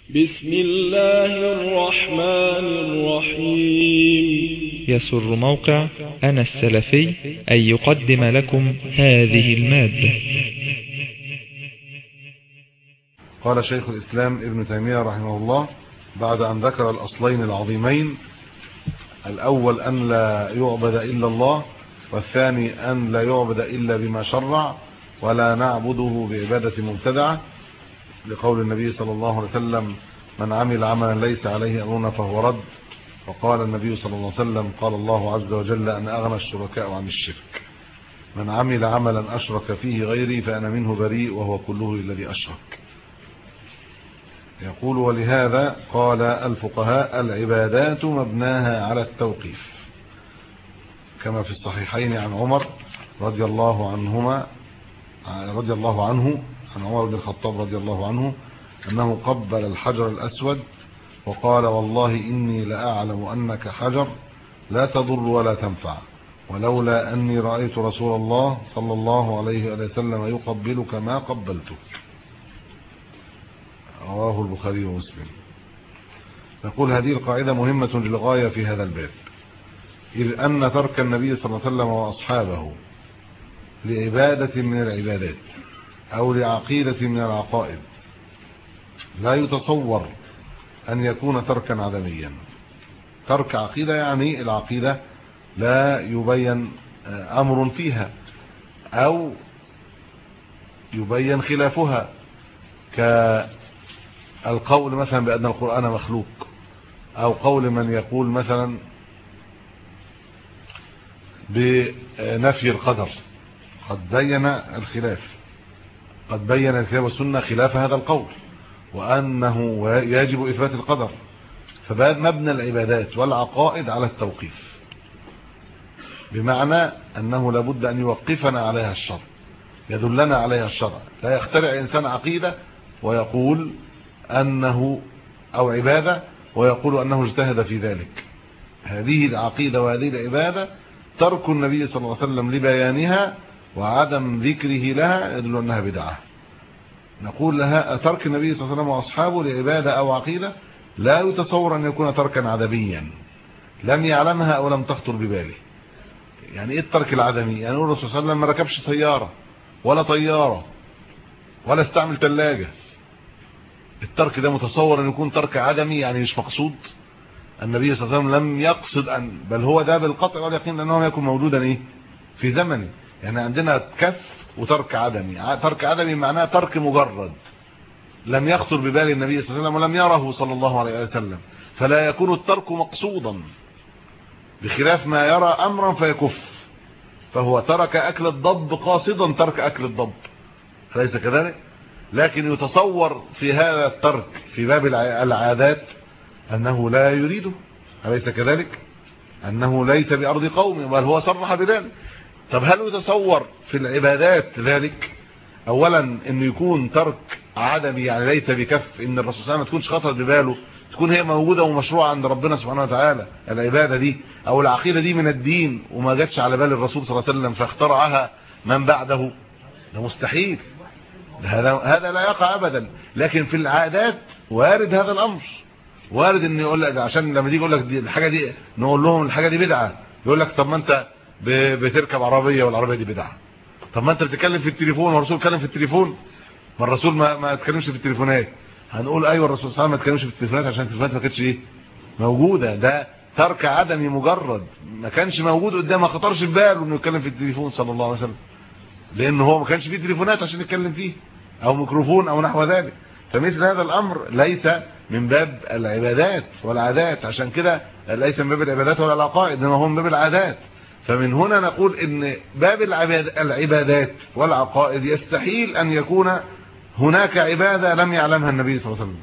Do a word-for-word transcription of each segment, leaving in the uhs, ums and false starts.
بسم الله الرحمن الرحيم. يسر موقع أنا السلفي أن يقدم لكم هذه المادة. قال شيخ الإسلام ابن تيمية رحمه الله بعد أن ذكر الأصلين العظيمين، الأول أن لا يعبد إلا الله، والثاني أن لا يعبد إلا بما شرع ولا نعبده بعبادة مبتدعة، لقول النبي صلى الله عليه وسلم: من عمل عملا ليس عليه أمرنا فهو رد. وقال النبي صلى الله عليه وسلم: قال الله عز وجل: أنا أغنى الشركاء عن الشرك. من عمل عملا أشرك فيه غيري فأنا منه بريء وهو كله الذي أشرك. يقول: ولهذا قال الفقهاء: العبادات مبناها على التوقيف، كما في الصحيحين عن عمر رضي الله عنهما رضي الله عنه عن عمر بن الخطاب رضي الله عنه أنه قبل الحجر الأسود وقال: والله إني لأعلم أنك حجر لا تضر ولا تنفع، ولولا أني رأيت رسول الله صلى الله عليه وسلم يقبلك ما قبلتك. رواه البخاري ومسلم. نقول: هذه القاعدة مهمة للغاية في هذا الباب، إذ أن ترك النبي صلى الله عليه وسلم وأصحابه لعبادة من العبادات أو لعقيدة من العقائد لا يتصور أن يكون تركا عدميا. ترك عقيدة يعني العقيدة لا يبين أمر فيها أو يبين خلافها، كالقول مثلا بأن القرآن مخلوق، أو قول من يقول مثلا بنفي القدر. قد بين الخلاف قد بين الكتاب والسنة خلاف هذا القول، وأنه يجب إثبات القدر. فمبنى العبادات والعقائد على التوقيف، بمعنى أنه لابد أن يوقفنا عليها الشرع، يدلنا عليها الشرع. لا يخترع إنسان عقيدة ويقول أنه أو عبادة ويقول أنه اجتهد في ذلك. هذه العقيدة وهذه العبادة ترك النبي صلى الله عليه وسلم لبيانها وعدم ذكره لها يدل أنها بدعة. نقول لها: ترك النبي صلى الله عليه وسلم وأصحابه لعبادة أو عقيدة لا يتصور أن يكون تركا عدميا لم يعلمها أو لم تخطر بباله. يعني إيه الترك العدمي؟ يعني الرسول صلى الله عليه وسلم ما ركبش سيارة ولا طيارة ولا استعمل ثلاجة. الترك ده متصور أن يكون ترك عدمي، يعني مش مقصود. النبي صلى الله عليه وسلم لم يقصد أن، بل هو ده بالقطع واليقين لأنه يكون موجودا إيه في زمنه. يعني عندنا كف وترك عدمي. ترك عدمي معناه ترك مجرد لم يخطر ببال النبي صلى الله عليه وسلم ولم يره صلى الله عليه وسلم، فلا يكون الترك مقصودا، بخلاف ما يرى أمرا فيكف، فهو ترك أكل الضب قاصدا ترك أكل الضب، فليس كذلك. لكن يتصور في هذا الترك في باب العادات أنه لا يريده، أليس كذلك؟ أنه ليس بأرض قوم، بل هو صرح بذلك. طب هل يتصور في العبادات ذلك؟ أولا أنه يكون ترك عدمي، يعني ليس بكف، إن الرسول صلى الله عليه وسلم ما تكونش خطرت بباله، تكون هي موجودة ومشروعة عند ربنا سبحانه وتعالى، العبادة دي أو العقيدة دي من الدين، وما جاتش على بال الرسول صلى الله عليه وسلم فاخترعها من بعده، ده مستحيل. هذا هذا لا يقع أبدا. لكن في العادات وارد هذا الأمر، وارد إنه يقول لك، عشان لما تيجي يقول لك دي الحاجة دي، نقول لهم الحاجة دي بدعة، يقول لك: طب ما أنت بتركب عربية والعربية دي بدعة. طب ما أنت بتتكلم في التليفون والرسول اتكلم في التليفون، ما الرسول ما ما اتكلمش في التليفونات. هنقول: ايوه الرسول صلى الله عليه وسلم ما اتكلمش في التليفونات عشان التليفونات ما كانتش ايه موجوده. ده ترك عدمي مجرد، ما كانش موجود قدامه، ما خطرش في باله انه يتكلم في التليفون صلى الله عليه وسلم، لان هو ما كانش فيه تليفونات عشان يتكلم فيه او ميكروفون او نحو ذلك. فمثل هذا الامر ليس من باب العبادات والعادات، عشان كده ليس من باب العبادات ولا العقائد، انما هو من باب العادات. فمن هنا نقول ان باب العبادات والعقائد يستحيل ان يكون هناك عبادة لم يعلمها النبي صلى الله عليه وسلم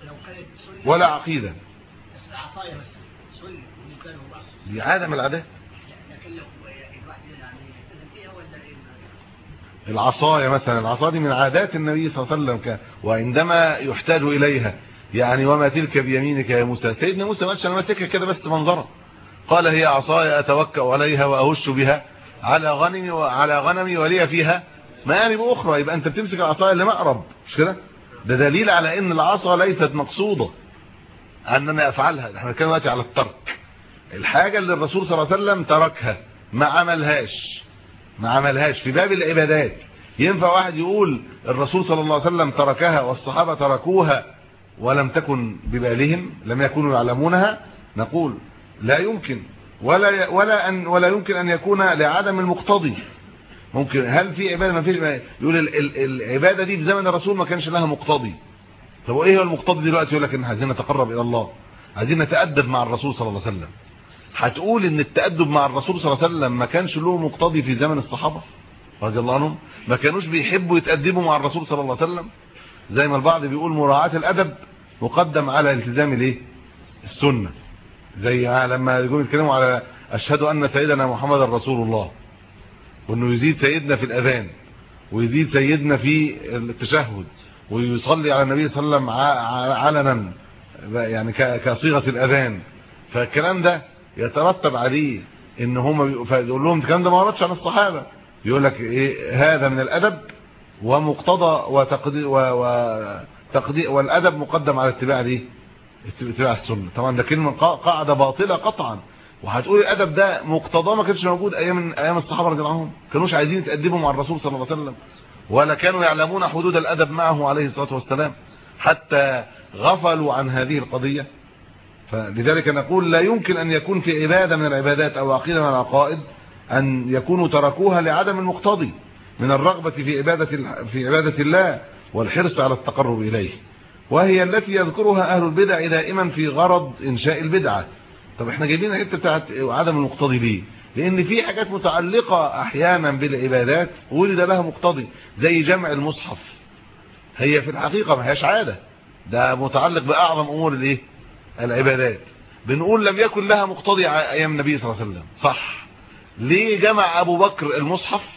ولا عقيدة. العصاية مثلا سنة ومكانه رأس دي عادة من العادات. لكن لو الواحد يعني يلتزم فيها ولا ايه؟ العصاية مثلا، العصا دي من عادات النبي صلى الله عليه وسلم، وعندما يحتاج إليها، يعني وما تلك بيمينك يا موسى. سيدنا موسى ما قالش انا ماسكها كده بس منظرة، قال: هي عصاي أتوكأ عليها وأهش بها على غنمي وعلى غنمي ولي فيها مآرب أخرى. يبقى أنت بتمسك العصاية اللي مقرب، مش كده؟ ده دليل على ان العصا ليست مقصودة اننا افعلها. احنا كنا دلوقتي على الترك، الحاجة اللي الرسول صلى الله عليه وسلم تركها ما عملهاش ما عملهاش في باب العبادات. ينفع واحد يقول الرسول صلى الله عليه وسلم تركها والصحابة تركوها ولم تكن ببالهم، لم يكونوا يعلمونها؟ نقول لا يمكن، ولا ولا ان ولا يمكن ان يكون لعدم المقتضي. ممكن هل في عباده ما فيش؟ يقول ال ال العباده دي في زمن الرسول ما كانش لها مقتضي. طب وايه هو المقتضي دلوقتي؟ يقول لك ان عايزين نتقرب الى الله، عايزين نتادب مع الرسول صلى الله عليه وسلم. هتقول ان التادب مع الرسول صلى الله عليه وسلم ما كانش له مقتضي في زمن الصحابه رضي الله عنهم؟ ما كانوش بيحبوا يتادبوا مع الرسول صلى الله عليه وسلم؟ زي ما البعض بيقول مراعاه الادب مقدم على التزام الايه؟ السنه. زي لما يقولوا يتكلموا على اشهد ان سيدنا محمد رسول الله، وانه يزيد سيدنا في الاذان ويزيد سيدنا في التشهد ويصلي على النبي صلى الله عليه وسلم علنا يعني كصيغه الاذان. فالكلام ده يترتب عليه ان هم يقول لهم الكلام ده ما وردش عن الصحابه. يقول لك ايه؟ هذا من الادب ومقتضى وتقدير وتقدير والادب مقدم على اتباع الايه؟ اتباع السنه. طبعا ده كلمه قاعده باطله قطعا. وهتقول الادب ده مقتضاه ما كانش موجود ايام ايام الصحابه رضي الله عنهم، كانوش عايزين يتادبوا مع الرسول صلى الله عليه وسلم، ولا كانوا يعلمون حدود الادب معه عليه الصلاه والسلام، حتى غفلوا عن هذه القضيه. فلذلك نقول لا يمكن ان يكون في عباده من العبادات او عقيده من العقائد ان يكونوا تركوها لعدم المقتضي من الرغبه في عباده في عباده الله والحرص على التقرب اليه، وهي التي يذكرها اهل البدع دائما في غرض انشاء البدعه. طب احنا جايبين الحته بتاعت عدم المقتضي ليه؟ لان في حاجات متعلقه احيانا بالعبادات ولد لها مقتضي، زي جمع المصحف. هي في الحقيقه ما هياش عاده، ده متعلق باعظم امور الايه؟ العبادات. بنقول لم يكن لها مقتضي ايام النبي صلى الله عليه وسلم، صح. ليه جمع ابو بكر المصحف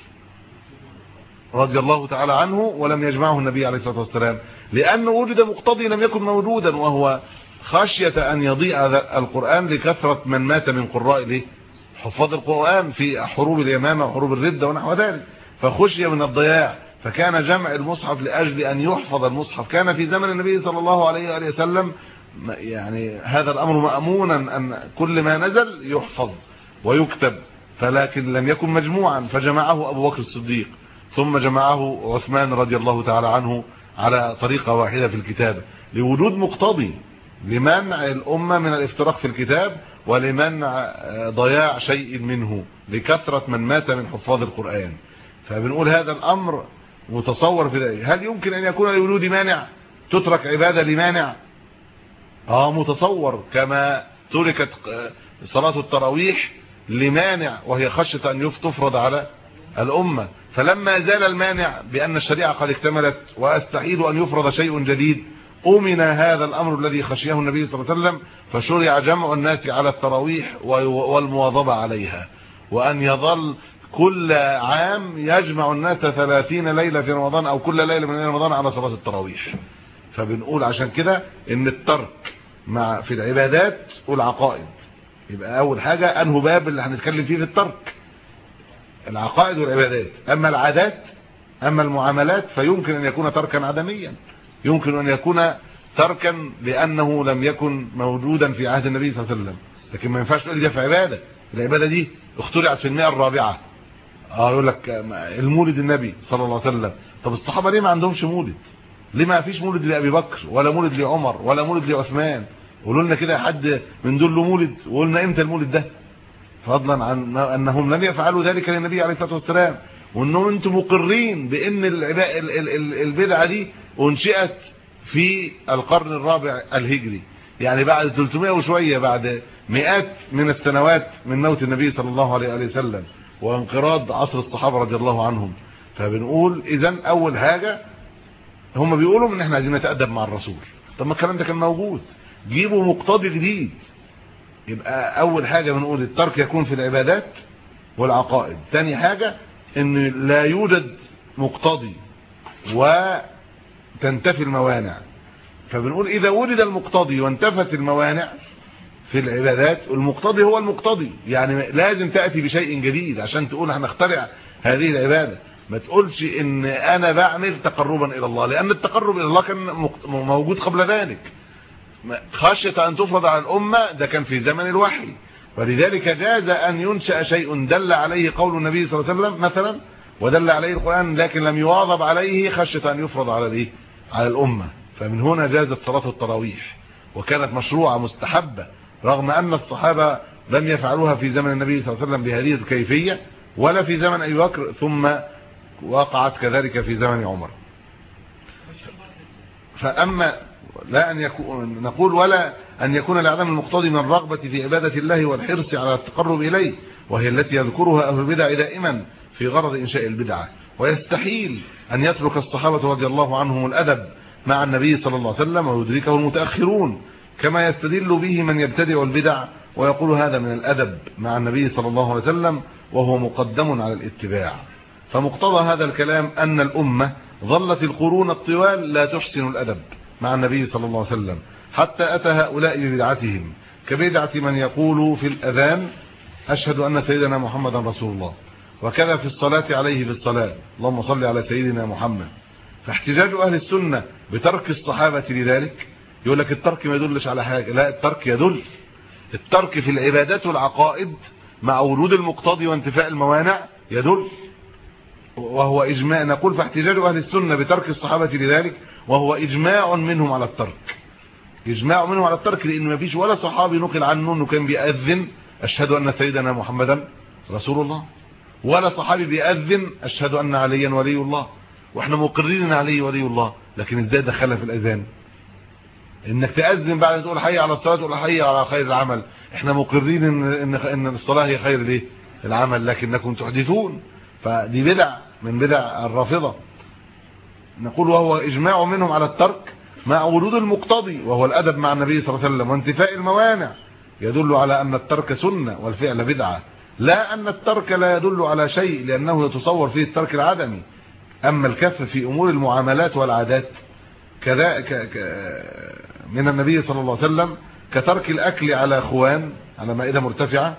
رضي الله تعالى عنه ولم يجمعه النبي عليه الصلاه والسلام؟ لانه وجد مقتضي لم يكن موجودا، وهو خشيه ان يضيع القران لكثره من مات من قراء الايه؟ حفاظ القران في حروب اليمامه وحروب الرده ونحو ذلك، فخشي من الضياع، فكان جمع المصحف لاجل ان يحفظ المصحف. كان في زمن النبي صلى الله عليه واله وسلم يعني هذا الامر مامونا ان كل ما نزل يحفظ ويكتب، فلكن لم يكن مجموعا، فجمعه ابو بكر الصديق، ثم جمعه عثمان رضي الله تعالى عنه على طريقه واحده في الكتابه، لوجود مقتضي لمنع الامه من الافتراق في الكتاب ولمنع ضياع شيء منه لكثره من مات من حفاظ القران. فبنقول هذا الامر متصور في ذلك. هل يمكن ان يكون لوجود مانع تترك عباده لمانع؟ اه متصور، كما تركت صلاه التراويح لمانع وهي خشيه ان تفرض على الامه، فلما زال المانع بان الشريعه قد اكتملت واستحيل ان يفرض شيء جديد، أمن هذا الأمر الذي خشيه النبي صلى الله عليه وسلم، فشرع جمع الناس على التراويح والمواظبة عليها، وأن يظل كل عام يجمع الناس ثلاثين ليلة في رمضان أو كل ليلة من رمضان على صلاة التراويح. فبنقول عشان كده إن الترك مع في العبادات والعقائد. يبقى أول حاجة أنه باب اللي هنتكلم فيه في الترك، العقائد والعبادات. أما العادات أما المعاملات فيمكن أن يكون تركا عدميا، يمكن أن يكون تركا لأنه لم يكن موجودا في عهد النبي صلى الله عليه وسلم، لكن ما ينفعش تقول دي في عبادة. العبادة دي اخترعت في المئة الرابعة. اه يقول لك المولد النبي صلى الله عليه وسلم. طب الصحابة ليه ما عندهمش مولد؟ ليه ما فيش مولد لأبي بكر ولا مولد لعمر ولا مولد لعثمان؟ قولوا لنا كده حد من دول له مولد وقلنا امتى المولد ده، فضلا عن انهم لم يفعلوا ذلك للنبي عليه الصلاة والسلام، وانهم انتم مقرين بان البدعة دي انشئت في القرن الرابع الهجري، يعني بعد ثلاثمائة وشويه، بعد مئات من السنوات من موت النبي صلى الله عليه وسلم وانقراض عصر الصحابه رضي الله عنهم. فبنقول اذا اول حاجه هم بيقولوا ان احنا عايزين نتادب مع الرسول. طب ما الكلام ده كان موجود، جيبوا مقتضي جديد. يبقى اول حاجه بنقول الترك يكون في العبادات والعقائد. ثاني حاجه ان لا يوجد مقتضي وتنتفي الموانع. فبنقول اذا وجد المقتضي وانتفت الموانع في العبادات، المقتضي هو المقتضي، يعني لازم تأتي بشيء جديد عشان تقول هنخترع هذه العبادة. ما تقولش ان انا بعمل تقربا الى الله، لان التقرب الى الله كان موجود قبل ذلك. خشية ان تفرض على الامة ده كان في زمن الوحي، ولذلك جاز ان ينشأ شيء دل عليه قول النبي صلى الله عليه وسلم مثلا ودل عليه القرآن، لكن لم يواظب عليه خشية ان يفرض على الايه على الامة. فمن هنا جازت صلاة التراويح وكانت مشروعة مستحبة، رغم ان الصحابة لم يفعلوها في زمن النبي صلى الله عليه وسلم بهذه الكيفية ولا في زمن ابي بكر، ثم وقعت كذلك في زمن عمر. فاما لا ان يكون نقول ولا ان يكون العدم المقتضي من الرغبة في عبادة الله والحرص على التقرب اليه، وهي التي يذكرها اهل البدع دائما في غرض انشاء البدعة. ويستحيل ان يترك الصحابة رضي الله عنهم الادب مع النبي صلى الله عليه وسلم ويدركه المتأخرون، كما يستدل به من يبتدع البدع ويقول هذا من الادب مع النبي صلى الله عليه وسلم وهو مقدم على الاتباع. فمقتضى هذا الكلام ان الامة ظلت القرون الطوال لا تحسن الادب مع النبي صلى الله عليه وسلم، حتى اتى هؤلاء ببدعتهم، كبدعة من يقول في الاذان اشهد ان سيدنا محمدا رسول الله، وكذا في الصلاة عليه في الصلاة اللهم صل على سيدنا محمد. فاحتجاج اهل السنة بترك الصحابة لذلك، يقول لك الترك ما يدلش على حاجة، لا الترك يدل. الترك في العبادات والعقائد مع ورود المقتضي وانتفاء الموانع يدل، وهو اجماع. نقول فاحتجاج اهل السنة بترك الصحابة لذلك وهو اجماع منهم على الترك، اجماع منهم على الترك، لان ما فيش ولا صحابي نقل عنه انه كان بيأذن اشهد ان سيدنا محمدا رسول الله، ولا صحابي بيأذن اشهد ان عليا ولي الله، واحنا مقررين ان علي ولي الله، لكن ازاي دخلها في الاذان؟ انك تأذن بعد ما تقول حي على الصلاة تقول حي على خير العمل، احنا مقررين ان ان الصلاة هي خير الايه العمل، لكنكم تحدثون. فدي بدع من بدع الرافضة. نقول وهو اجماع منهم على الترك مع ورود المقتضي وهو الادب مع النبي صلى الله عليه وسلم وانتفاء الموانع، يدل على ان الترك سنة والفعل بدعة، لا ان الترك لا يدل على شيء، لانه يتصور فيه الترك العدمي. اما الكف في امور المعاملات والعادات كذا من النبي صلى الله عليه وسلم كترك الاكل على خوان على مائدة مرتفعة،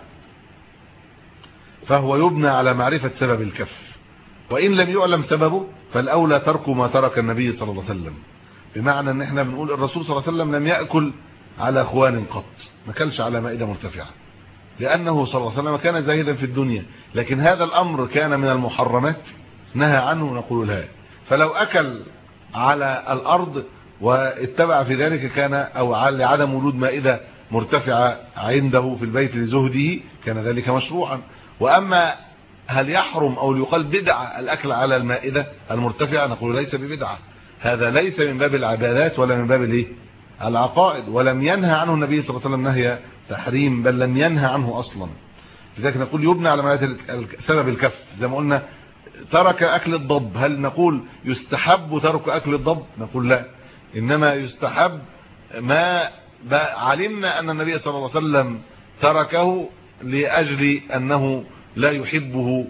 فهو يبنى على معرفة سبب الكف، وان لم يعلم سببه فالاولى ترك ما ترك النبي صلى الله عليه وسلم. بمعنى ان احنا بنقول الرسول صلى الله عليه وسلم لم يأكل على خوان قط، ما كلش على مائدة مرتفعة، لانه صلى الله عليه وسلم كان زاهدا في الدنيا، لكن هذا الامر كان من المحرمات نهى عنه، نقول لا. فلو اكل على الارض واتبع في ذلك كان او على عدم وجود مائدة مرتفعة عنده في البيت لزهده كان ذلك مشروعا. واما هل يحرم او يقال بدعة الاكل على المائدة المرتفعة، نقول ليس ببدعة، هذا ليس من باب العبادات ولا من باب الايه العقائد، ولم ينهى عنه النبي صلى الله عليه وسلم نهي تحريم، بل لم ينهى عنه اصلا. لذلك نقول يبنى على معرفة سبب الكف. زي ما قلنا ترك اكل الضب، هل نقول يستحب ترك اكل الضب؟ نقول لا، انما يستحب ما علمنا ان النبي صلى الله عليه وسلم تركه لاجل انه لا يحبه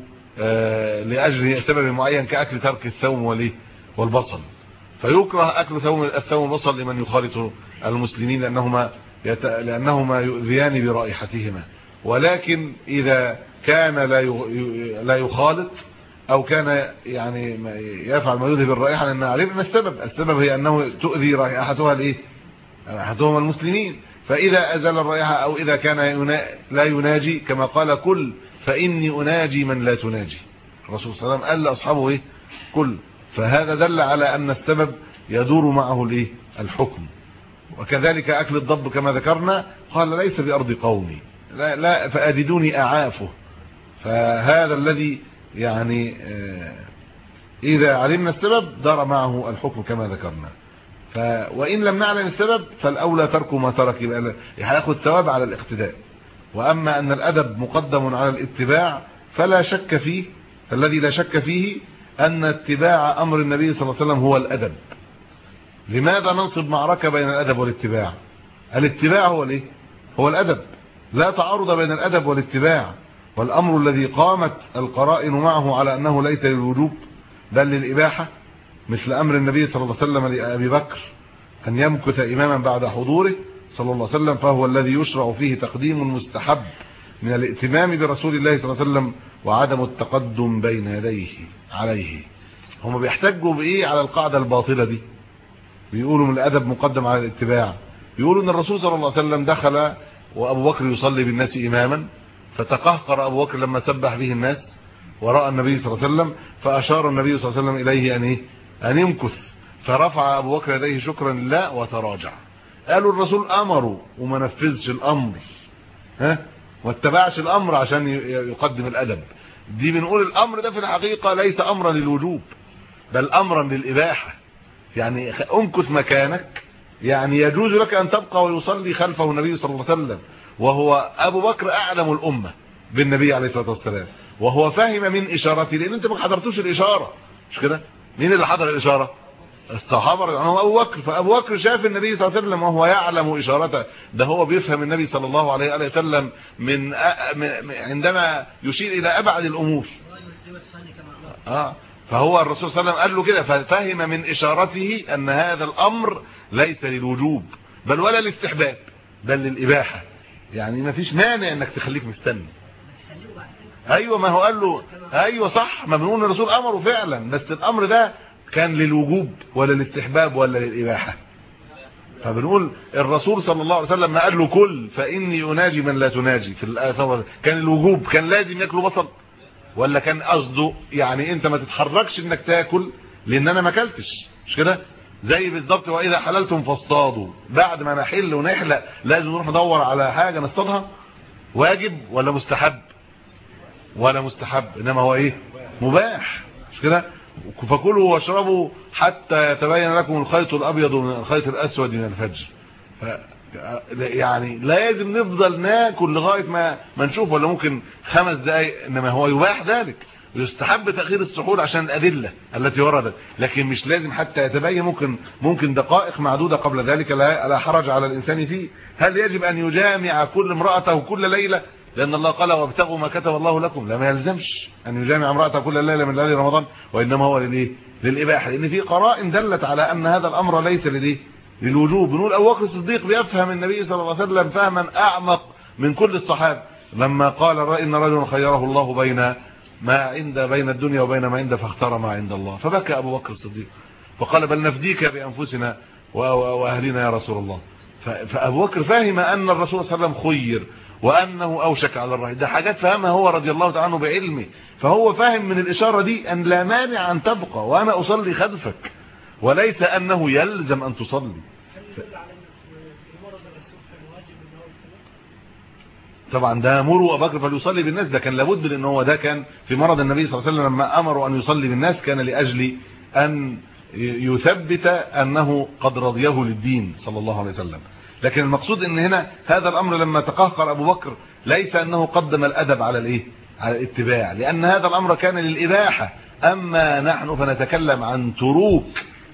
لاجل سبب معين، كاكل ترك الثوم والبصل، فيكره اكل ثوم الثوم والبصل لمن يخالط المسلمين لانهما يت... لانهما يؤذيان برائحتهما. ولكن اذا كان لا لا يخالط او كان يعني يفعل ما يؤذي بالرائحه، لان علمنا السبب السبب هي انه تؤذي رائحتها الايه رائحتهم المسلمين، فاذا ازال الرائحه او اذا كان ينا... لا يناجي كما قال كل فاني اناجي من لا تناجي، الرسول صلى الله عليه وسلم قال لاصحابه ايه كل، فهذا دل على ان السبب يدور معه الايه الحكم. وكذلك اكل الضب كما ذكرنا قال ليس بارض قومي، لا, لا فاددوني اعافه، فهذا الذي يعني اذا علمنا السبب دار معه الحكم كما ذكرنا. ف وان لم نعلم السبب فالاولى ترك ما ترك، يبقى هياخد ثواب على الاقتداء. واما ان الادب مقدم على الاتباع فلا شك فيه، فالذي لا شك فيه ان اتباع امر النبي صلى الله عليه وسلم هو الادب. لماذا ننصب معركة بين الادب والاتباع؟ الاتباع هو الايه هو الادب، لا تعارض بين الادب والاتباع، والامر الذي قامت القرائن معه على انه ليس للوجوب بل للاباحه، مثل امر النبي صلى الله عليه وسلم لابي بكر ان يمكث اماما بعد حضوره صلى الله عليه وسلم، فهو الذي يشرع فيه تقديم المستحب من الائتمام برسول الله صلى الله عليه وسلم وعدم التقدم بين يديه عليه. هم بيحتجوا بايه على القاعده الباطله دي؟ بيقولوا من الادب مقدم على الاتباع. بيقولوا ان الرسول صلى الله عليه وسلم دخل وابو بكر يصلي بالناس اماما، فتقهقر ابو بكر لما سبح به الناس وراء النبي صلى الله عليه وسلم، فاشار النبي صلى الله عليه وسلم اليه ان ايه ان يمكث، فرفع ابو بكر يديه شكرا لله وتراجع. قالوا الرسول امره وما نفذش الامر، ها، واتبعش الامر عشان يقدم الادب. دي بنقول الامر ده في الحقيقه ليس امرا للوجوب بل امرا للاباحه. يعني امكث مكانك، يعني يجوز لك ان تبقى ويصلي خلفه النبي صلى الله عليه وسلم، وهو ابو بكر اعلم الامه بالنبي عليه الصلاه والسلام، وهو فهم من اشارته، لان انت ما حضرتوش الاشاره، مش كده؟ مين اللي حضر الاشاره؟ الصحابه، يعني هو ابو بكر. فابو بكر شاف النبي صلى الله عليه وسلم وهو يعلم اشارته، ده هو بيفهم النبي صلى الله عليه وسلم من عندما يشير الى ابعد الامور. اه فهو الرسول صلى الله عليه وسلم قال له كده، ففهم من اشارته ان هذا الامر ليس للوجوب بل ولا للاستحباب بل للاباحه. يعني ما فيش مانع انك تخليك مستني. ايوه ما هو قال له ايوه صح، ما بنقول الرسول امره فعلا، بس الامر ده كان للوجوب ولا للاستحباب ولا للاباحه. فبنقول الرسول صلى الله عليه وسلم ما قال له كل فاني اناجي من لا تناجي في الايه، كان الوجوب كان لازم ياكلوا بصل، ولا كان قصده يعني انت ما تتحركش انك تاكل لان انا ما اكلتش، مش كده؟ زي بالظبط واذا حللتم فاصطادوا، بعد ما نحل ونحلق لازم نروح ندور على حاجه نصطادها، واجب ولا مستحب؟ ولا مستحب، انما هو ايه؟ مباح، مش كده؟ فكلوا واشربوا حتى يتبين لكم الخيط الابيض من الخيط الاسود من الفجر. يعني لازم نفضل ناكل لغايه ما ما نشوف، ولا ممكن خمس دقائق، انما هو يباح ذلك. يستحب تاخير السحور عشان الادله التي وردت، لكن مش لازم حتى يتبين، ممكن ممكن دقائق معدوده قبل ذلك لا حرج على الانسان فيه. هل يجب ان يجامع كل امراته كل ليله؟ لان الله قال وابتغوا ما كتب الله لكم، لا ما يلزمش ان يجامع امراته كل ليله من ليالي رمضان، وانما هو للايه؟ للاباحه، لان في قرائن دلت على ان هذا الامر ليس للايه؟ للوجوب. بنقول ابو بكر الصديق بيفهم النبي صلى الله عليه وسلم فهما اعمق من كل الصحابه، لما قال ان رجلا خيره الله بين ما عند بين الدنيا وبين ما عنده فاختار ما عند الله، فبكى ابو بكر الصديق فقال بل نفديك بانفسنا واهلنا يا رسول الله. فابو بكر فهم ان الرسول صلى الله عليه وسلم خير وانه اوشك على الرحيل، ده حاجات فهمها هو رضي الله تعالى عنه بعلمه. فهو فاهم من الاشاره دي ان لا مانع ان تبقى وانا اصلي خلفك، وليس انه يلزم ان تصلي. طبعا ده مروا ابو بكر فليصلي بالناس، ده كان لابد، لان هو ده كان في مرض النبي صلى الله عليه وسلم لما امروا ان يصلي بالناس، كان لاجل ان يثبت انه قد رضيه للدين صلى الله عليه وسلم. لكن المقصود ان هنا هذا الامر لما تقهقر ابو بكر ليس انه قدم الادب على الايه؟ على الاتباع، لان هذا الامر كان للاباحه. اما نحن فنتكلم عن تروك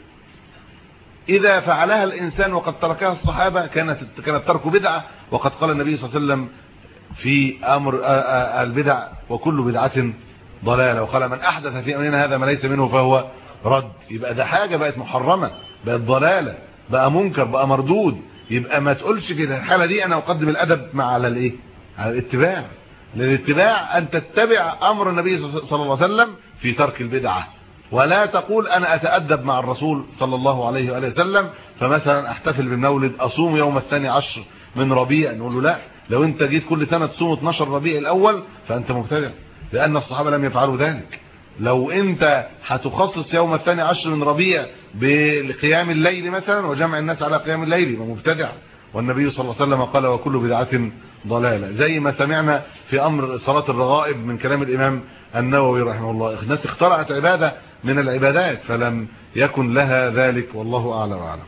اذا فعلها الانسان وقد تركها الصحابه كانت كانت ترك بدعه، وقد قال النبي صلى الله عليه وسلم في امر البدع وكل بدعه ضلاله، وقال من احدث في امرنا هذا ما ليس منه فهو رد. يبقى ده حاجه بقت محرمه، بقت ضلاله، بقى منكر، بقى مردود. يبقى ما تقولش في الحاله دي انا اقدم الادب مع على الايه؟ على الاتباع. للاتباع ان تتبع امر النبي صلى الله عليه وسلم في ترك البدعه، ولا تقول انا اتادب مع الرسول صلى الله عليه واله وسلم، فمثلا احتفل بالمولد، اصوم يوم الثاني عشر من ربيع، نقول له لا، لو انت جيت كل سنه تصوم اتناشر ربيع الاول فانت مبتدع، لان الصحابه لم يفعلوا ذلك. لو انت هتخصص يوم الثاني عشر من ربيع بقيام الليل مثلا وجمع الناس على قيام الليل يبقى مبتدع، والنبي صلى الله عليه وسلم قال وكل بدعه ضلاله. زي ما سمعنا في امر صلاه الرغائب من كلام الامام النووي رحمه الله، الناس اخترعت عباده من العبادات فلم يكن لها ذلك، والله اعلم واعلم.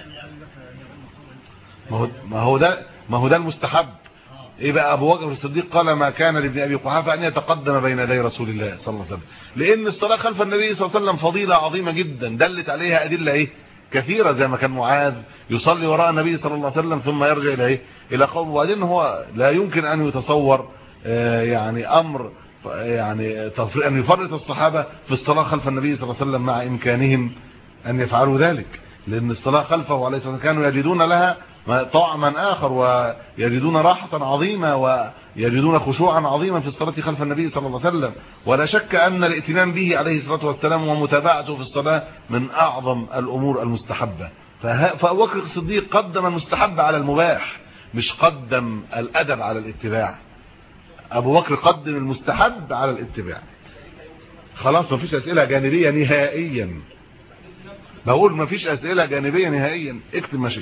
ما هو ده ما هو ده المستحب. ايه بقى؟ ابو بكر الصديق قال ما كان لابن ابي قحافه ان يتقدم بين يدي رسول الله صلى الله عليه وسلم، لان الصلاه خلف النبي صلى الله عليه وسلم فضيله عظيمه جدا دلت عليها ادله ايه كثيره، زي ما كان معاذ يصلي وراء النبي صلى الله عليه وسلم ثم يرجع الى ايه الى قومه. وبعدين هو لا يمكن ان يتصور آه يعني امر يعني ان يفرط الصحابه في الصلاه خلف النبي صلى الله عليه وسلم مع امكانهم ان يفعلوا ذلك، لان الصلاه خلفه عليه الصلاه والسلام كانوا يجدون لها طعما اخر ويجدون راحه عظيمه يجدون خشوعا عظيما في الصلاة خلف النبي صلى الله عليه وسلم. ولا شك أن الائتمام به عليه الصلاة والسلام ومتابعته في الصلاة من أعظم الأمور المستحبة. فأبو بكر الصديق قدم المستحب على المباح، مش قدم الأدب على الاتباع. أبو بكر قدم المستحب على الاتباع. خلاص مفيش أسئلة جانبية نهائيا، بقول مفيش أسئلة جانبية نهائيا، اكتب ما شئت.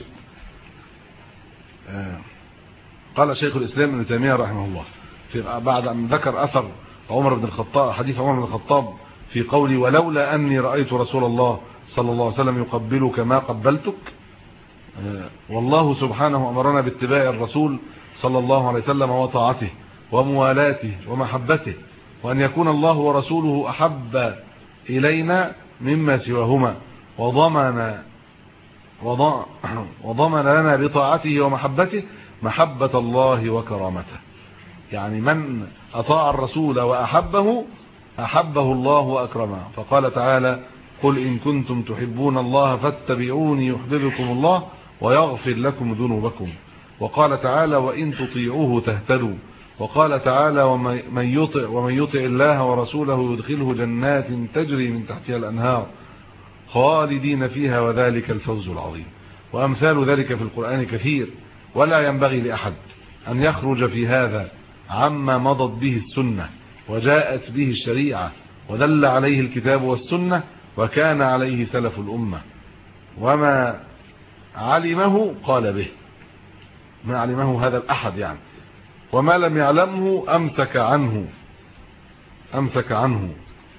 آه. قال شيخ الإسلام ابن تيمية رحمه الله في بعد أن ذكر أثر عمر بن الخطاب، حديث عمر بن الخطاب في قولي ولولا أني رأيت رسول الله صلى الله عليه وسلم يقبلك ما قبلتك. آه. والله سبحانه أمرنا باتباع الرسول صلى الله عليه وسلم وطاعته وموالاته ومحبته، وأن يكون الله ورسوله أحب إلينا مما سواهما، وضمن وضمن لنا بطاعته ومحبته محبة الله وكرامته. يعني من أطاع الرسول وأحبه أحبه الله وأكرمه. فقال تعالى قل إن كنتم تحبون الله فاتبعوني يحببكم الله ويغفر لكم ذنوبكم. وقال تعالى وإن تطيعوه تهتدوا. وقال تعالى ومن يطع ومن يطع الله ورسوله يدخله جنات تجري من تحتها الأنهار خالدين فيها وذلك الفوز العظيم. وأمثال ذلك في القرآن كثير، ولا ينبغي لأحد أن يخرج في هذا عما مضت به السنة وجاءت به الشريعة ودل عليه الكتاب والسنة وكان عليه سلف الأمة. وما علمه قال به، ما علمه هذا الأحد يعني، وما لم يعلمه أمسك عنه أمسك عنه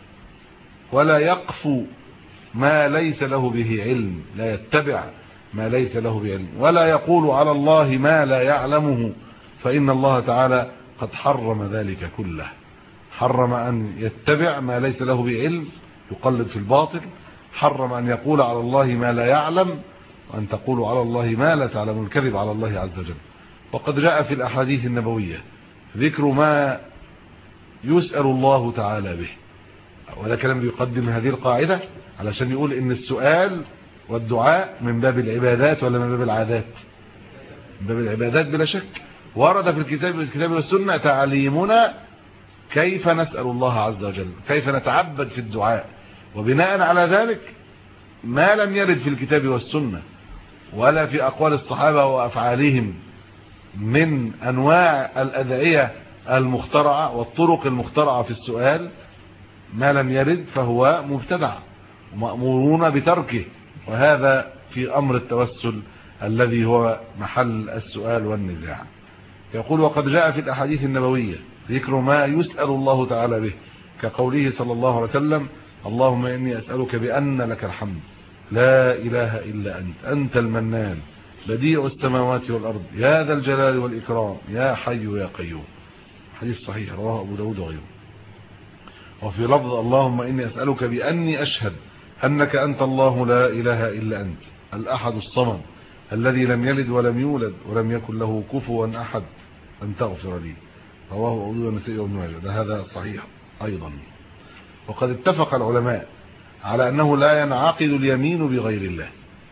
ولا يقف ما ليس له به علم، لا يتبع ما ليس له به علم، ولا يقول على الله ما لا يعلمه، فإن الله تعالى قد حرم ذلك كله. حرم أن يتبع ما ليس له به علم، يقلد في الباطل، حرم أن يقول على الله ما لا يعلم، وأن تقولوا على الله ما لا تعلمون، الكذب على الله عز وجل. وقد جاء في الأحاديث النبوية ذكر ما يسأل الله تعالى به، وهذا كلام بيقدم هذه القاعدة علشان يقول إن السؤال والدعاء من باب العبادات ولا من باب العادات؟ من باب العبادات بلا شك. ورد في الكتاب الكتاب والسنة تعليمنا كيف نسأل الله عز وجل، كيف نتعبد في الدعاء، وبناء على ذلك ما لم يرد في الكتاب والسنة ولا في أقوال الصحابة وأفعالهم من أنواع الأدعية المخترعة والطرق المخترعة في السؤال، ما لم يرد فهو مبتدع مأمورون بتركه. وهذا في أمر التوسل الذي هو محل السؤال والنزاع. يقول وقد جاء في الأحاديث النبوية ذكر ما يسأل الله تعالى به، كقوله صلى الله عليه وسلم اللهم إني أسألك بأن لك الحمد لا إله إلا أنت أنت المنان بديع السماوات والأرض يا ذا الجلال والإكرام يا حي يا قيوم. حديث صحيح رواه أبو داود وغيره. وفي لفظ اللهم إني أسألك بأني أشهد أنك أنت الله لا إله إلا أنت الأحد الصمد الذي لم يلد ولم يولد ولم يكن له كفوا أحد أن تغفر لي. رواه أبو داود والنسائي وابن ماجه. هذا صحيح أيضا. وقد اتفق العلماء على أنه لا ينعقد اليمين بغير الله،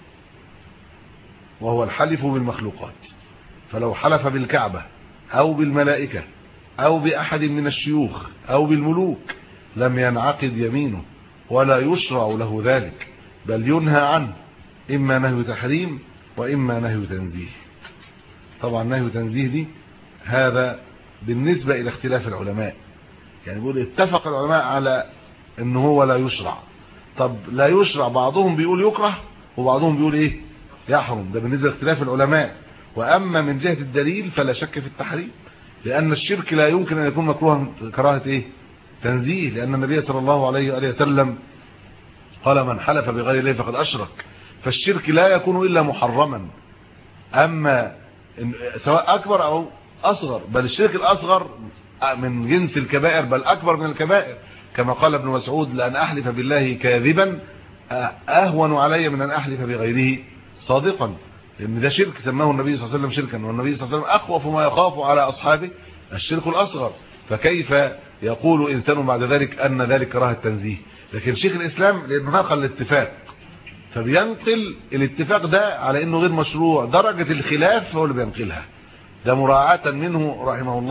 وهو الحلف بالمخلوقات. فلو حلف بالكعبة أو بالملائكة أو بأحد من الشيوخ أو بالملوك لم ينعقد يمينه ولا يشرع له ذلك، بل ينهى عنه، إما نهي تحريم وإما نهي تنزيه. طبعا نهي تنزيه دي هذا بالنسبة إلى اختلاف العلماء، يعني بيقول اتفق العلماء على أنه هو لا يشرع. طب لا يشرع بعضهم بيقول يكره وبعضهم بيقول إيه يحرم، ده بالنسبة لاختلاف العلماء. وأما من جهة الدليل فلا شك في التحريم، لأن الشرك لا يمكن أن يكون مكروها كراهة إيه تنزيه، لأن النبي صلى الله عليه وآله وسلم قال من حلف بغير الله فقد أشرك. فالشرك لا يكون إلا محرما، أما سواء أكبر أو أصغر، بل الشرك الأصغر من جنس الكبائر بل أكبر من الكبائر، كما قال ابن مسعود لأن أحلف بالله كاذبا أهون علي من أن أحلف بغيره صادقا، لأن ده شرك سماه النبي صلى الله عليه وسلم شركا، والنبي صلى الله عليه وسلم أخوف ما يخاف على أصحابه الشرك الأصغر. فكيف يقول إنسان بعد ذلك أن ذلك كراهة تنزيه؟ لكن شيخ الإسلام نقل الاتفاق، فبينقل الاتفاق ده على أنه غير مشروع، درجة الخلاف هو اللي بينقلها، ده مراعاة منه رحمه الله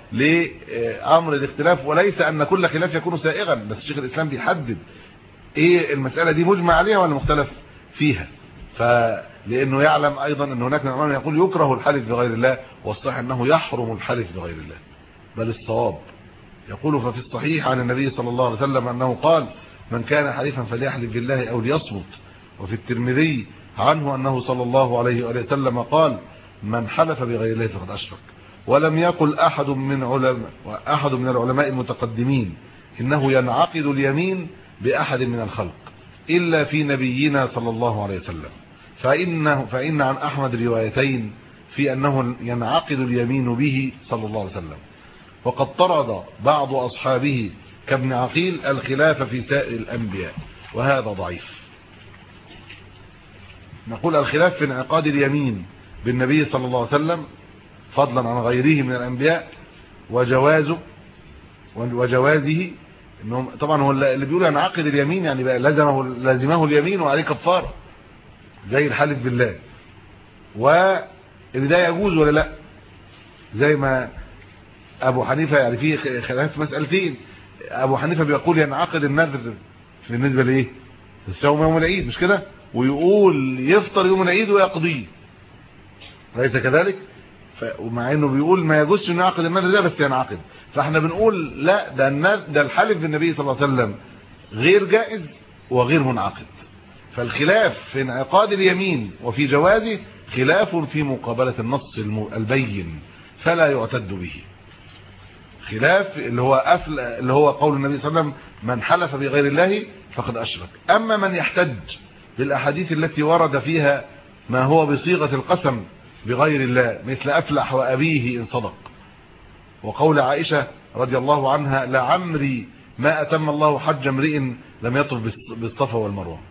لأمر الاختلاف، وليس أن كل خلاف يكون سائغا، بس شيخ الإسلام بيحدد ايه المسألة دي مجمع عليها ولا مختلف فيها. فلأنه يعلم أيضا أن هناك من يقول يكره الحلف بغير الله، والصحيح أنه يحرم الحلف بغير الله، بل الصواب يقول ففي الصحيح عن النبي صلى الله عليه وسلم أنه قال من كان حليفا فليحلف بالله أو ليصمت. وفي الترمذي عنه أنه صلى الله عليه وسلم قال من حلف بغير الله فقد أشرك. ولم يقل أحد من علماء أحد من العلماء المتقدمين إنه ينعقد اليمين بأحد من الخلق إلا في نبينا صلى الله عليه وسلم، فإنه فإن عن أحمد روايتين في أنه ينعقد اليمين به صلى الله عليه وسلم. وقد طرد بعض أصحابه كابن عقيل الخلاف في سائر الأنبياء، وهذا ضعيف. نقول الخلاف في انعقاد اليمين بالنبي صلى الله عليه وسلم فضلا عن غيره من الأنبياء وجوازه وجوازه انهم طبعا هو اللي بيقول ينعقد اليمين يعني بقى لازمه لازمه اليمين وعليه كفاره زي الحلف بالله، وده يجوز ولا لا؟ زي ما ابو حنيفه يعني في خلاف في مسالتين. ابو حنيفه بيقول ينعقد النذر بالنسبه لايه؟ الصوم يوم العيد مش كده، ويقول يفطر يوم العيد ويقضيه، ليس كذلك؟ ومع انه بيقول ما يجوزش انه يعقد النذر ده بس ينعقد، فاحنا بنقول لا، ده ده الحلف بالنبي صلى الله عليه وسلم غير جائز وغير منعقد. فالخلاف في انعقاد اليمين وفي جوازه خلاف في مقابلة النص البين فلا يعتد به. خلاف اللي هو أفل اللي هو قول النبي صلى الله عليه وسلم من حلف بغير الله فقد أشرك. أما من يحتج بالأحاديث التي ورد فيها ما هو بصيغة القسم بغير الله مثل أفلح وأبيه إن صدق، وقول عائشة رضي الله عنها لعمري ما أتم الله حج امرئ لم يطف بالصفا والمروة،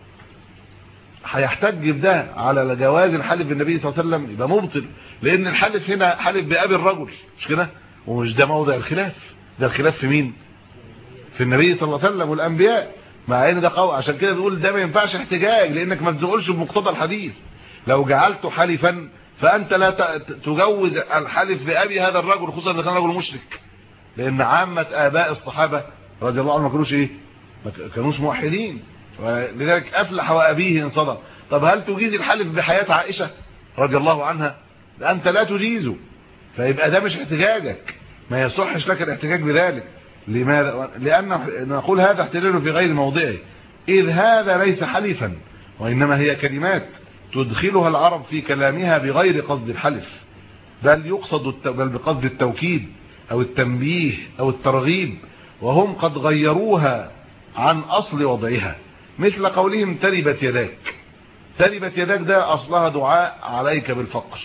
هيحتج بده على جواز الحلف بالنبي صلى الله عليه وسلم يبقى مبطل، لأن الحلف هنا حلف بأبي الرجل مش كده، ومش ده موضع الخلاف، ده الخلاف في مين؟ في النبي صلى الله عليه وسلم والأنبياء، مع ان ده قول. عشان كده بنقول ده ما ينفعش احتجاج، لأنك ما تقولش بمقتضى الحديث. لو جعلته حلفا فأنت لا تجوز الحلف بأبي هذا الرجل، خصوصا إذا كان رجل مشرك، لأن عامة آباء الصحابة رضي الله عنهم ما كانوش إيه؟ ما كانوش موحدين، ولذلك أفلح وأبيه إن صدق. طب هل تجيز الحلف بحياة عائشة رضي الله عنها؟ أنت لا تجيزه، فيبقى ده مش احتجاجك، ما يصحش لك الاحتجاج بذلك. لماذا؟ لأن نقول هذا احتجاج في غير موضعه، إذ هذا ليس حلفا وإنما هي كلمات تدخلها العرب في كلامها بغير قصد الحلف، بل يقصد بل بقصد التوكيد أو التنبيه أو الترغيب، وهم قد غيروها عن أصل وضعها، مثل قولهم تربت يداك. تربت يداك ده أصلها دعاء عليك بالفقر،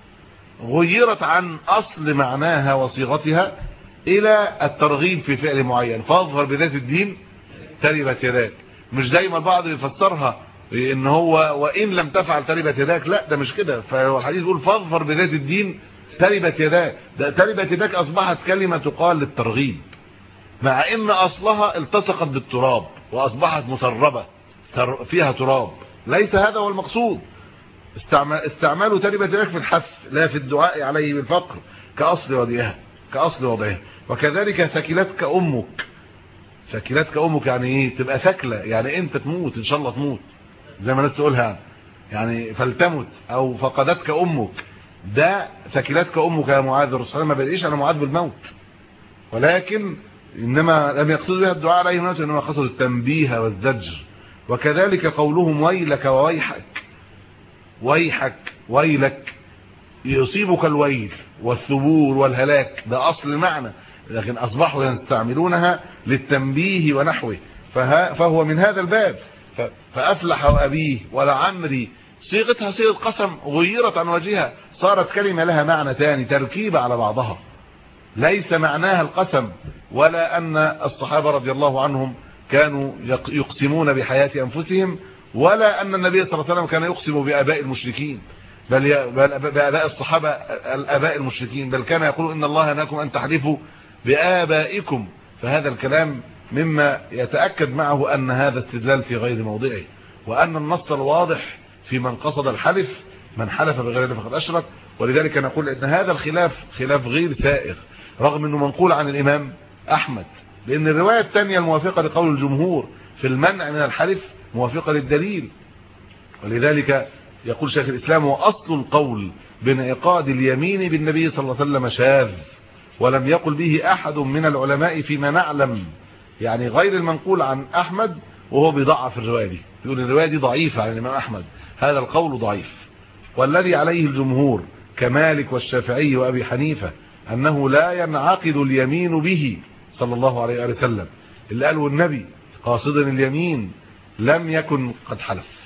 غيرت عن أصل معناها وصيغتها إلى الترغيب في فعل معين، فاظهر بذات الدين تربت يداك. مش زي ما البعض يفسرها ان هو وان لم تفعل تربت يداك، لا ده مش كده. فالحديث بيقول فاظفر بذات الدين تربت يداك، ده تربت يداك اصبحت كلمه تقال للترغيب، مع ان اصلها التصقت بالتراب واصبحت متربه فيها تراب. ليس هذا هو المقصود. استعمال تربت يداك في الحث لا في الدعاء عليه بالفقر كاصل وضعها كاصل وضعها. وكذلك ثكلتك امك. ثكلتك امك يعني ايه؟ تبقى ثكله، يعني انت تموت ان شاء الله تموت، زي ما الناس تقولها يعني فلتمت او فقدتك امك. ده ثكلتك امك يا معاذ. الرسول ما بدأش على معاذ بالموت، ولكن انما لم يقصد بها الدعاء عليه الموت، انما قصد التنبيه والزجر. وكذلك قولهم ويلك وويحك. ويحك ويلك يصيبك الويل والثبور والهلاك، ده اصل المعنى، لكن اصبحوا يستعملونها للتنبيه ونحوه، فهو من هذا الباب. فأفلح وأبيه ولعمري صيغتها صيغة قسم غيرت عن وجهها، صارت كلمة لها معنى ثاني، تركيبة على بعضها، ليس معناها القسم، ولا أن الصحابة رضي الله عنهم كانوا يقسمون بحياة أنفسهم، ولا أن النبي صلى الله عليه وسلم كان يقسم بآباء المشركين، بل بآباء الصحابة الآباء المشركين، بل كان يقول إن الله نهاكم أن تحلفوا بآبائكم. فهذا الكلام مما يتأكد معه أن هذا استدلال في غير موضعه، وأن النص الواضح في من قصد الحلف من حلف بغير الله فقد أشرك. ولذلك نقول إن هذا الخلاف خلاف غير سائغ، رغم انه منقول عن الامام احمد، لان الروايه الثانيه الموافقه لقول الجمهور في المنع من الحلف موافقه للدليل. ولذلك يقول شيخ الاسلام: واصل القول بانعقاد اليمين بالنبي صلى الله عليه وسلم شاذ، ولم يقل به احد من العلماء فيما نعلم، يعني غير المنقول عن احمد، وهو بيضعف الروايه دي، يقول الروايه دي ضعيفه عن الامام احمد، هذا القول ضعيف. والذي عليه الجمهور كمالك والشافعي وابي حنيفه انه لا ينعقد اليمين به صلى الله عليه وسلم، اللي قاله النبي قاصدا اليمين لم يكن قد حلف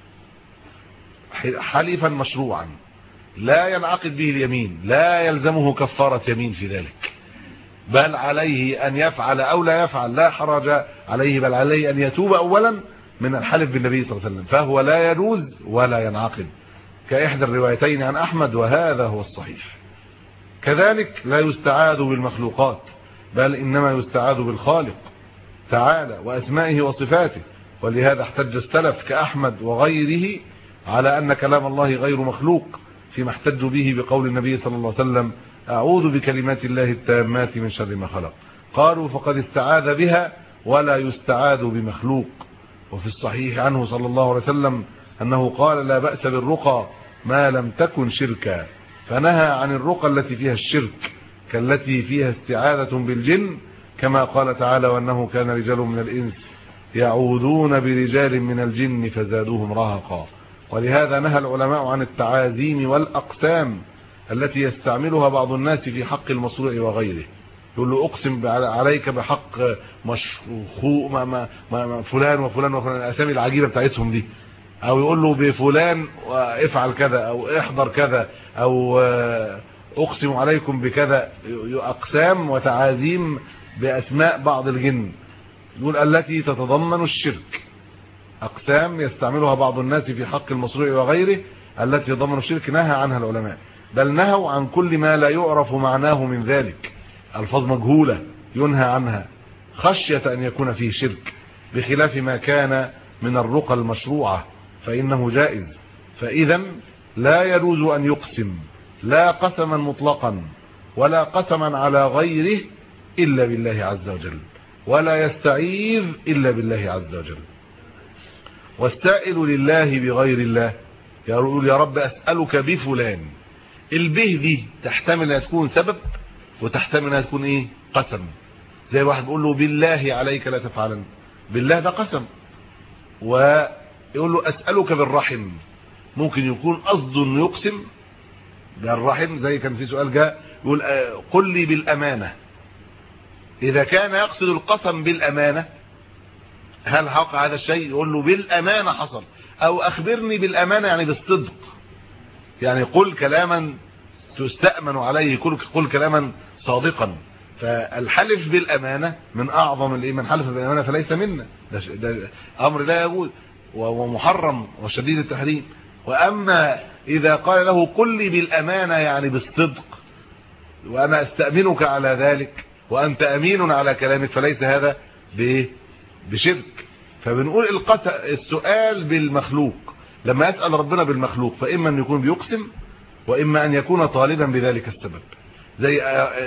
حلفا مشروعا لا ينعقد به اليمين، لا يلزمه كفاره يمين في ذلك، بل عليه ان يفعل او لا يفعل، لا حرج عليه، بل عليه ان يتوب اولا من الحلف بالنبي صلى الله عليه وسلم، فهو لا يجوز ولا ينعقد كإحدى الروايتين عن أحمد، وهذا هو الصحيح. كذلك لا يستعاذ بالمخلوقات، بل إنما يستعاذ بالخالق تعالى وأسمائه وصفاته. ولهذا احتج السلف كأحمد وغيره على أن كلام الله غير مخلوق، فيما احتجوا به بقول النبي صلى الله عليه وسلم: أعوذ بكلمات الله التامات من شر ما خلق. قالوا: فقد استعاذ بها ولا يستعاذ بمخلوق. وفي الصحيح عنه صلى الله عليه وسلم أنه قال: لا بأس بالرقى ما لم تكن شركا، فنهى عن الرقى التي فيها الشرك كالتي فيها استعاذة بالجن، كما قال تعالى: وأنه كان رجال من الإنس يعوذون برجال من الجن فزادوهم رهقا. ولهذا نهى العلماء عن التعازيم والأقسام التي يستعملها بعض الناس في حق المصروع وغيره. يقول له: أقسم عليك بحق مشخوء ما ما ما فلان وفلان وفلان، الأسامي العجيبة بتاعتهم دي، او يقول له بفلان افعل كذا، او احضر كذا، او اقسم عليكم بكذا، اقسام وتعازيم باسماء بعض الجن، يقول التي تتضمن الشرك، اقسام يستعملها بعض الناس في حق المصروع وغيره التي تتضمن الشرك، نهى عنها العلماء، بل نهوا عن كل ما لا يعرف معناه من ذلك، الفاظ مجهوله ينهى عنها خشيه ان يكون فيه شرك، بخلاف ما كان من الرقى المشروعه فإنه جائز. فإذا لا يجوز أن يقسم لا قسما مطلقا ولا قسما على غيره إلا بالله عز وجل، ولا يستعيذ إلا بالله عز وجل. والسائل لله بغير الله يقول: يا رب أسألك بفلان. البه دي تحتمل أن تكون سبب، وتحتمل أن تكون إيه؟ قسم. زي واحد بيقول له: بالله عليك لا تفعلن، بالله ده قسم. و يقول له: أسألك بالرحم، ممكن يكون قصده انه يقسم بالرحم، زي كان في سؤال جاء يقول: قل لي بالأمانة. إذا كان يقصد القسم بالأمانة هل حق هذا الشيء؟ يقول له: بالأمانة حصل، أو أخبرني بالأمانة يعني بالصدق، يعني قل كلاما تستأمن عليه، قل, قل كلاما صادقا. فالحلف بالأمانة من أعظم من حلف بالأمانة فليس منا، ده, ده أمر لا يجوز ومحرم وشديد التحريم. واما اذا قال له: قل لي بالامانه يعني بالصدق، وانا استامنك على ذلك وانت امين على كلامك، فليس هذا بشرك. فبنقول السؤال بالمخلوق لما يسال ربنا بالمخلوق، فاما ان يكون بيقسم، واما ان يكون طالبا بذلك السبب، زي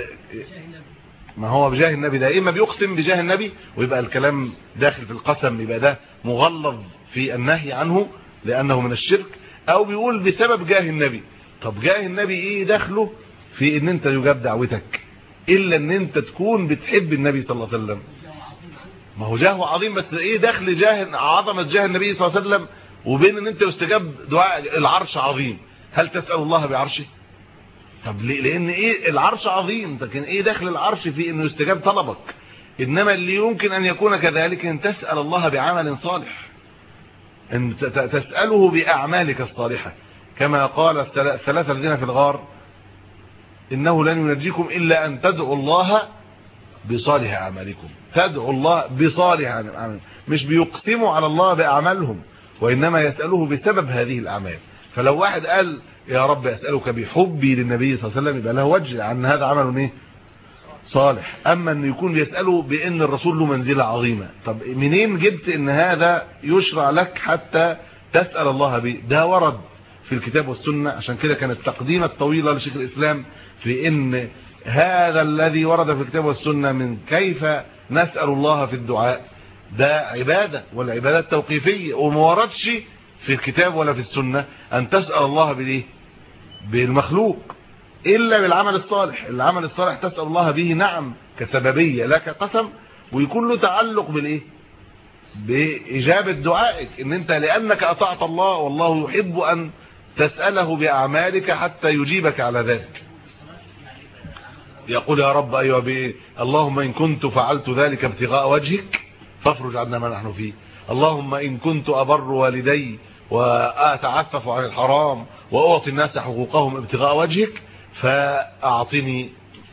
ما هو بجاه النبي، ده اما بيقسم بجاه النبي ويبقى الكلام داخل في القسم، يبقى ده مغلظ في النهي عنه لانه من الشرك، او بيقول بسبب جاه النبي. طب جاه النبي ايه دخله في ان انت يجاب دعوتك الا ان انت تكون بتحب النبي صلى الله عليه وسلم؟ ما هو جاهه عظيم، بس ايه دخل جاه عظمه جاه النبي صلى الله عليه وسلم وبين ان انت يستجاب دعاء العرش عظيم؟ هل تسال الله بعرشه؟ طب ليه؟ لان ايه العرش عظيم، لكن ايه دخل العرش في انه يستجاب طلبك؟ انما اللي يمكن ان يكون كذلك ان تسال الله بعمل صالح، ان تساله باعمالك الصالحه، كما قال الثلاثه الذين في الغار: انه لن ينجيكم الا ان تدعوا الله بصالح اعمالكم. تدعوا الله بصالح اعمالكم، مش بيقسموا على الله باعمالهم، وانما يساله بسبب هذه الاعمال. فلو واحد قال: يا رب اسالك بحبي للنبي صلى الله عليه وسلم، يبقى له وجه عن هذا عمل ايه؟ صالح. اما ان يكون بيساله بان الرسول له منزله عظيمه، طب منين جبت ان هذا يشرع لك حتى تسال الله به؟ ده ورد في الكتاب والسنه. عشان كده كانت التقديمه الطويله لشيخ الاسلام في ان هذا الذي ورد في الكتاب والسنة من كيف نسأل الله في الدعاء ده عبادة، والعبادات توقيفية، وما وردش في الكتاب ولا في السنة أن تسأل الله بالايه بالمخلوق إلا بالعمل الصالح. العمل الصالح تسأل الله به نعم كسببية لا كقسم، ويكون له تعلق بالايه بإجابة دعائك، ان انت لأنك أطعت الله والله يحب أن تسأله بأعمالك حتى يجيبك على ذلك. يقول يا رب أيها بي اللهم إن كنت فعلت ذلك ابتغاء وجهك فافرج عنا ما نحن فيه، اللهم إن كنت أبر والدي وأتعفف عن الحرام وأعطي الناس حقوقهم ابتغاء وجهك فأعطني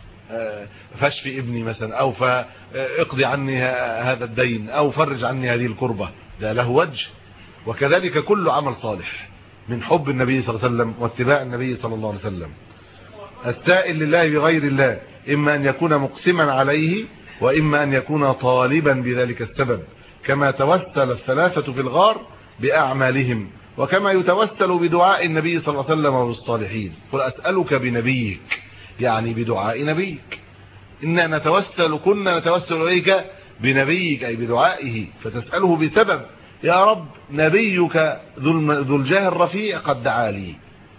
فاشفي ابني مثلا، أو فاقضي عني هذا الدين، أو فرج عني هذه الكربة. ده له وجه. وكذلك كل عمل صالح من حب النبي صلى الله عليه وسلم واتباع النبي صلى الله عليه وسلم. السائل لله بغير الله إما أن يكون مقسما عليه وإما أن يكون طالبا بذلك السبب، كما توسل الثلاثة في الغار بأعمالهم، وكما يتوسل بدعاء النبي صلى الله عليه وسلم والصالحين. قل أسألك بنبيك، يعني بدعاء نبيك. إننا نتوسل كنا نتوسل إليك بنبيك أي بدعائه، فتسأله بسبب يا رب نبيك ذو الجاه الرفيع قد دعا لي.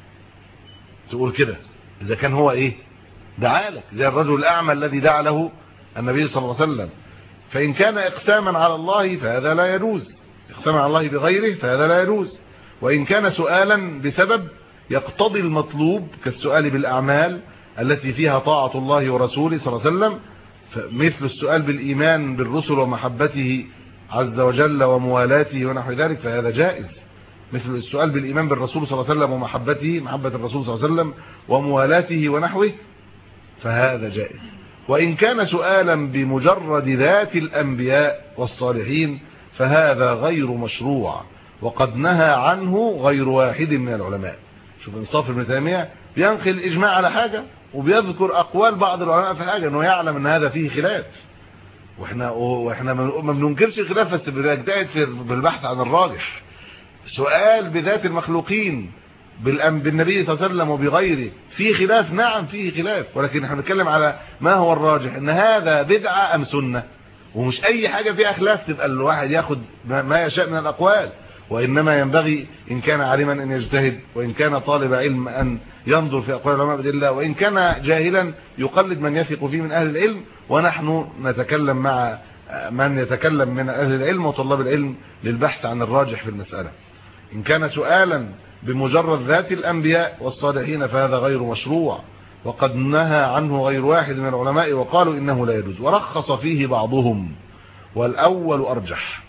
تقول كده إذا كان هو إيه دعا لك، زي الرجل الأعمى الذي دعا له النبي صلى الله عليه وسلم. فإن كان إقساما على الله فهذا لا يجوز، إقساما على الله بغيره فهذا لا يجوز. وإن كان سؤالا بسبب يقتضي المطلوب كالسؤال بالأعمال التي فيها طاعة الله ورسوله صلى الله عليه وسلم، مثل السؤال بالإيمان بالرسل ومحبته عز وجل وموالاته ونحو ذلك فهذا جائز، مثل السؤال بالإيمان بالرسول صلى الله عليه وسلم ومحبته محبة الرسول صلى الله عليه وسلم وموالاته ونحوه فهذا جائز. وإن كان سؤالا بمجرد ذات الأنبياء والصالحين فهذا غير مشروع، وقد نهى عنه غير واحد من العلماء. شوف انصاف ابن تيمية بينقل الإجماع على حاجة وبيذكر أقوال بعض العلماء في حاجة، أنه يعلم أن هذا فيه خلاف، وإحنا, وإحنا ما بننكرش الخلاف بس بنجتهد في بالبحث عن الراجح. سؤال بذات المخلوقين بالنبي صلى الله عليه وسلم وبغيره فيه خلاف، نعم فيه خلاف، ولكن احنا بنتكلم على ما هو الراجح، ان هذا بدعة ام سنة. ومش اي حاجة فيها خلاف تبقى الواحد ياخد ما يشاء من الاقوال، وانما ينبغي ان كان عالما ان يجتهد، وان كان طالب علم ان ينظر في اقوال العلماء باذن الله، وان كان جاهلا يقلد من يثق فيه من اهل العلم. ونحن نتكلم مع من يتكلم من اهل العلم وطلاب العلم للبحث عن الراجح في المسألة. ان كان سؤالا بمجرد ذات الأنبياء والصالحين فهذا غير مشروع، وقد نهى عنه غير واحد من العلماء وقالوا إنه لا يجوز، ورخص فيه بعضهم والأول أرجح.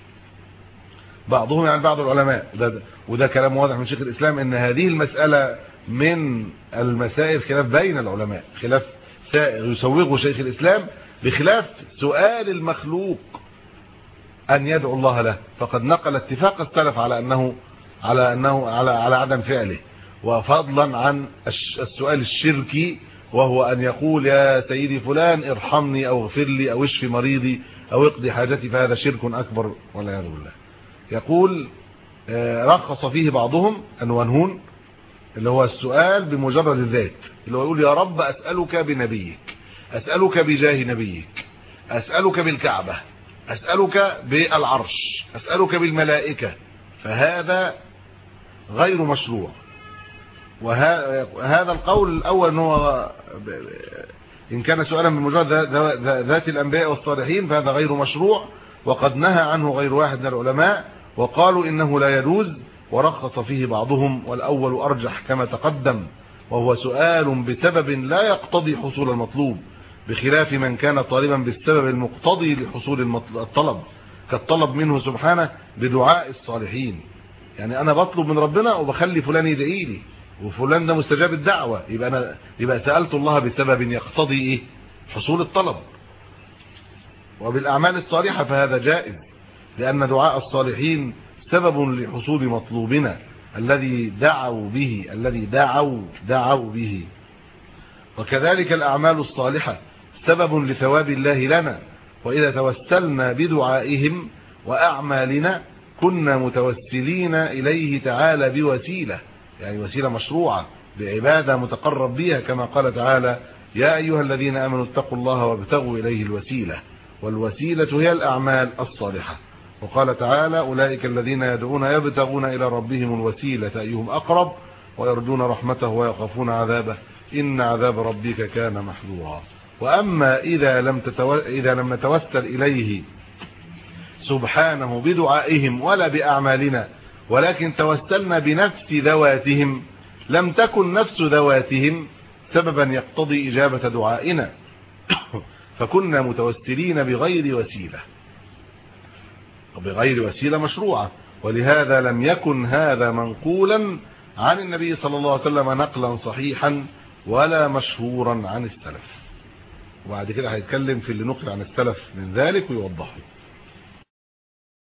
بعضهم يعني بعض العلماء، وده, وده كلام واضح من شيخ الإسلام إن هذه المسألة من المسائل خلاف بين العلماء، خلاف يسوغه شيخ الإسلام بخلاف سؤال المخلوق أن يدعو الله له، فقد نقل اتفاق السلف على أنه على انه على على عدم فعله، وفضلا عن السؤال الشركي وهو ان يقول يا سيدي فلان ارحمني او اغفر لي او اشفي مريضي او اقضي حاجتي، فهذا شرك اكبر والعياذ بالله. يقول رخص فيه بعضهم الونهون اللي هو السؤال بمجرد الذات، اللي هو يقول يا رب اسالك بنبيك، اسالك بجاه نبيك، اسالك بالكعبه، اسالك بالعرش، اسالك بالملائكه، فهذا غير مشروع. وهذا القول الأول أنه إن كان سؤالا بمجرد ذات الأنبياء والصالحين فهذا غير مشروع، وقد نهى عنه غير واحد من العلماء وقالوا إنه لا يجوز، ورخص فيه بعضهم والأول أرجح كما تقدم، وهو سؤال بسبب لا يقتضي حصول المطلوب، بخلاف من كان طالبا بالسبب المقتضي لحصول الطلب، كالطلب منه سبحانه بدعاء الصالحين. يعني انا بطلب من ربنا وبخلي فلان يدعي لي، وفلان ده مستجاب الدعوه، يبقى انا يبقى سالت الله بسبب يقتضي ايه حصول الطلب. وبالاعمال الصالحه فهذا جائز، لان دعاء الصالحين سبب لحصول مطلوبنا الذي دعوا به الذي دعوا دعوا به. وكذلك الاعمال الصالحه سبب لثواب الله لنا، وإذا توسلنا بدعائهم وأعمالنا كنا متوسلين إليه تعالى بوسيلة، يعني وسيلة مشروعة بعبادة متقرب بها، كما قال تعالى يا أيها الذين آمنوا اتقوا الله وابتغوا إليه الوسيلة، والوسيلة هي الأعمال الصالحة. وقال تعالى أولئك الذين يدعون يبتغون إلى ربهم الوسيلة أيهم أقرب ويرجون رحمته ويخافون عذابه إن عذاب ربك كان محذورا. وأما إذا لم, تتو... إذا لم نتوسل إليه سبحانه بدعائهم ولا بأعمالنا، ولكن توسلنا بنفس ذواتهم، لم تكن نفس ذواتهم سببا يقتضي إجابة دعائنا، فكنا متوسلين بغير وسيلة بغير وسيلة مشروعة. ولهذا لم يكن هذا منقولا عن النبي صلى الله عليه وسلم نقلا صحيحا ولا مشهورا عن السلف. وبعد كده هيتكلم في اللي نقل عن السلف من ذلك ويوضحه.